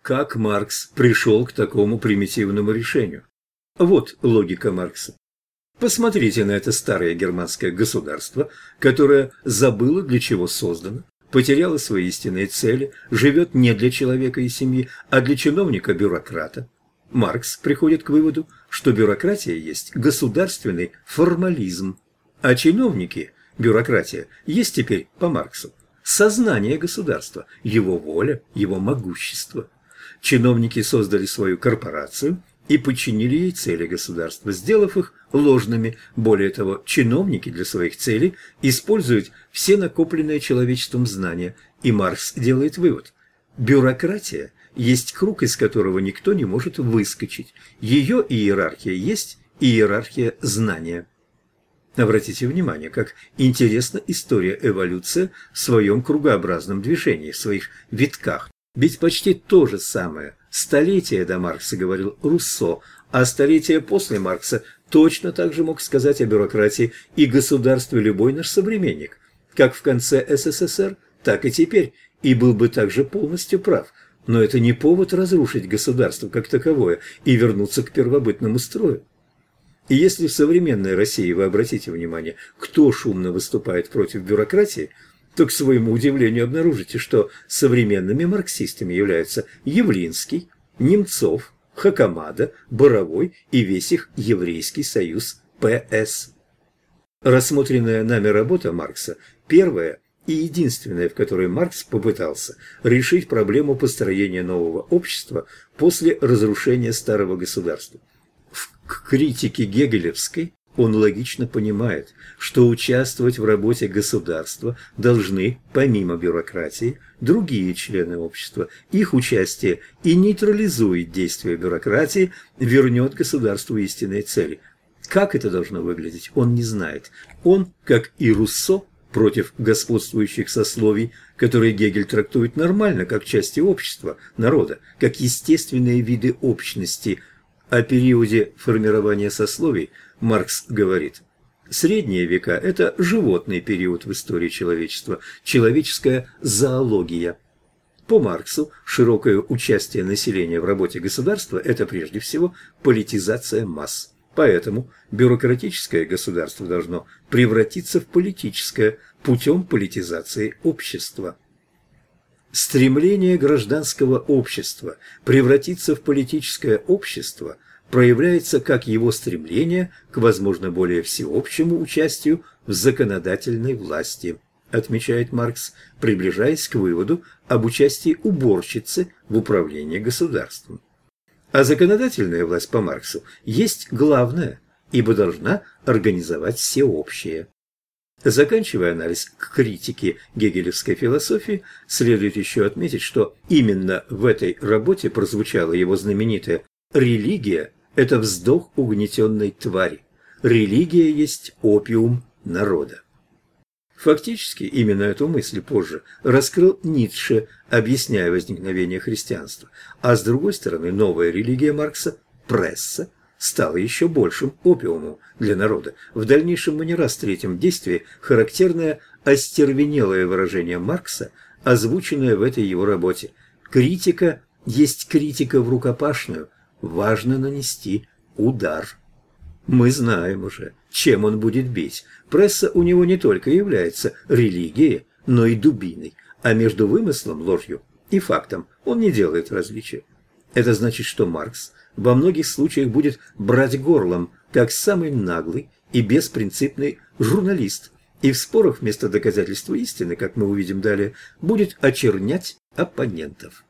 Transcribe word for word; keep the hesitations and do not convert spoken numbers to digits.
Как Маркс пришел к такому примитивному решению? Вот логика Маркса. Посмотрите на это старое германское государство, которое забыло, для чего создано, потеряло свои истинные цели, живет не для человека и семьи, а для чиновника-бюрократа. Маркс приходит к выводу, что бюрократия есть государственный формализм, а чиновники, бюрократия, есть теперь, по Марксу, сознание государства, его воля, его могущество. Чиновники создали свою корпорацию и подчинили ей цели государства, сделав их ложными. Более того, чиновники для своих целей используют все накопленные человечеством знания, и Маркс делает вывод: бюрократия есть круг, из которого никто не может выскочить. Ее иерархия есть иерархия знания. Обратите внимание, как интересна история эволюции в своем кругообразном движении, в своих витках. Ведь почти то же самое столетие до Маркса говорил Руссо, а столетие после Маркса точно так же мог сказать о бюрократии и государстве любой наш современник, как в конце СССР, так и теперь, и был бы также полностью прав. Но это не повод разрушить государство как таковое и вернуться к первобытному строю. И если в современной России, вы обратите внимание, кто шумно выступает против бюрократии, то, к своему удивлению, обнаружите, что современными марксистами являются Явлинский, Немцов, Хакамада, Боровой и весь их еврейский союз ПС. Рассмотренная нами работа Маркса первая и единственная, в которой Маркс попытался решить проблему построения нового общества после разрушения старого государства. В критике гегелевской он логично понимает, что участвовать в работе государства должны, помимо бюрократии, другие члены общества. Их участие и нейтрализует действие бюрократии, вернет государству истинные цели. Как это должно выглядеть, он не знает. Он, как и Руссо, против господствующих сословий, которые Гегель трактует нормально, как части общества, народа, как естественные виды общности. О периоде формирования сословий Маркс говорит: средние века – это животный период в истории человечества, человеческая зоология. По Марксу широкое участие населения в работе государства – это прежде всего политизация масс. Поэтому бюрократическое государство должно превратиться в политическое путем политизации общества. Стремление гражданского общества превратиться в политическое общество проявляется как его стремление к, возможно, более всеобщему участию в законодательной власти, отмечает Маркс, приближаясь к выводу об участии уборщицы в управлении государством. А законодательная власть по Марксу есть главная, ибо должна организовать всеобщее. Заканчивая анализ к критике гегелевской философии, следует еще отметить, что именно в этой работе прозвучала его знаменитая «Религия – это вздох угнетенной твари. Религия есть опиум народа». Фактически именно эту мысль позже раскрыл Ницше, объясняя возникновение христианства. А с другой стороны, новая религия Маркса – пресса, стало еще большим опиумом для народа. В дальнейшем мы не раз встретим в действии характерное остервенелое выражение Маркса, озвученное в этой его работе. Критика есть критика в рукопашную, важно нанести удар. Мы знаем уже, чем он будет бить. Пресса у него не только является религией, но и дубиной, а между вымыслом, ложью и фактом он не делает различия. Это значит, что Маркс во многих случаях будет брать горлом, как самый наглый и беспринципный журналист, и в спорах вместо доказательства истины, как мы увидим далее, будет очернять оппонентов.